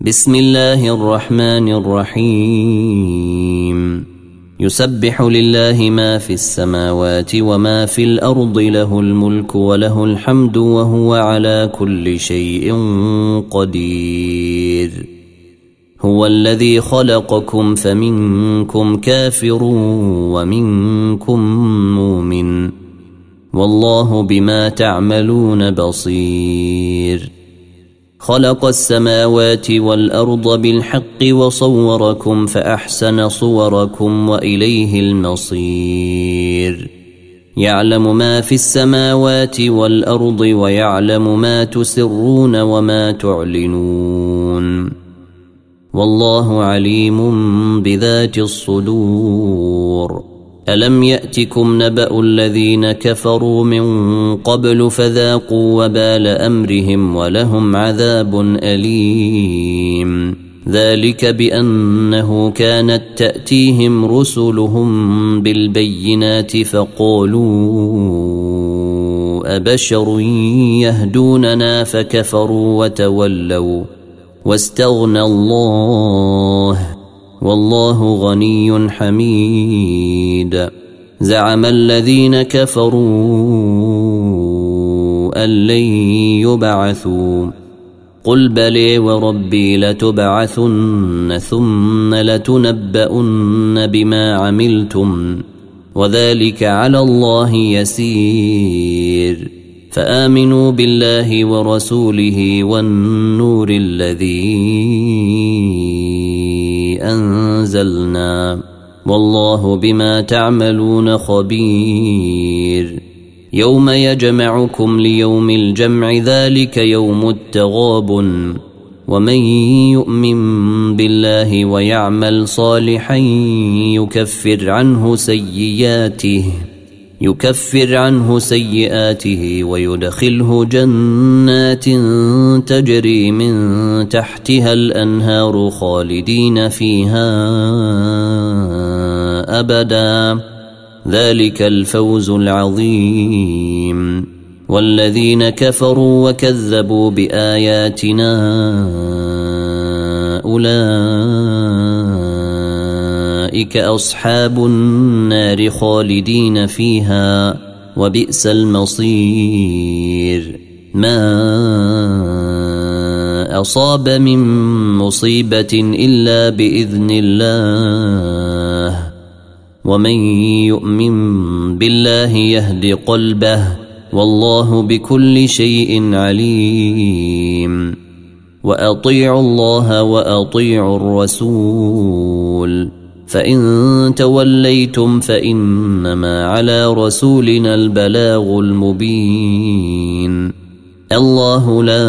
بسم الله الرحمن الرحيم يسبح لله ما في السماوات وما في الأرض له الملك وله الحمد وهو على كل شيء قدير هو الذي خلقكم فمنكم كافر ومنكم مؤمن والله بما تعملون بصير خلق السماوات والأرض بالحق وصوركم فأحسن صوركم وإليه المصير يعلم ما في السماوات والأرض ويعلم ما تسرون وما تعلنون والله عليم بذات الصدور ألم يأتكم نبأ الذين كفروا من قبل فذاقوا وبال أمرهم ولهم عذاب أليم ذلك بأنه كانت تأتيهم رسلهم بالبينات فقالوا أبشر يهدوننا فكفروا وتولوا واستغنى الله والله غني حميد زعم الذين كفروا أن لن يبعثوا قل بلى وربي لتبعثن ثم لتنبؤن بما عملتم وذلك على الله يسير فآمنوا بالله ورسوله والنور الذي أنزلنا والله بما تعملون خبير يوم يجمعكم ليوم الجمع ذلك يوم التغابن ومن يؤمن بالله ويعمل صالحا يكفر عنه سيئاته ويدخله جنات تجري من تحتها الأنهار خالدين فيها أبدا ذلك الفوز العظيم والذين كفروا وكذبوا بآياتنا أولئك أصحاب النار خالدين فيها وبئس المصير ما أصاب من مصيبة إلا بإذن الله ومن يؤمن بالله يهد قلبه والله بكل شيء عليم وأطيعوا الله وأطيعوا الرسول فإن توليتم فإنما على رسولنا البلاغ المبين الله لا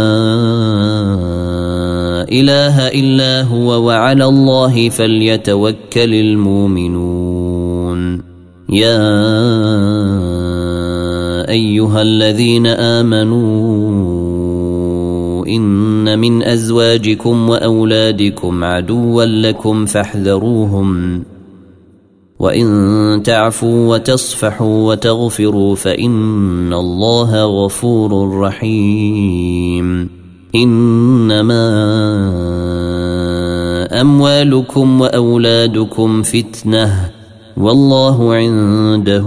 إله إلا هو وعلى الله فليتوكل المؤمنون يا أيها الذين آمنوا إن من أزواجكم وأولادكم عدوا لكم فاحذروهم وإن تعفوا وتصفحوا وتغفروا فإن الله غفور رحيم إنما أموالكم وأولادكم فتنة والله عنده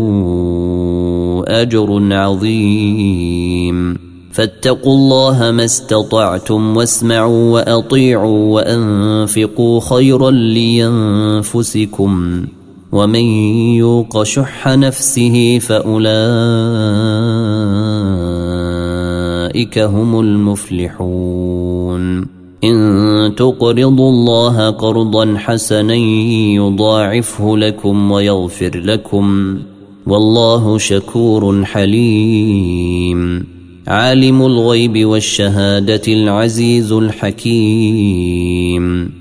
أجر عظيم فاتقوا الله ما استطعتم واسمعوا وأطيعوا وأنفقوا خيرا لينفسكم ومن يوق شح نفسه فأولئك هم المفلحون إن تقرضوا الله قرضا حسنا يضاعفه لكم ويغفر لكم والله شكور حليم عالم الغيب والشهادة العزيز الحكيم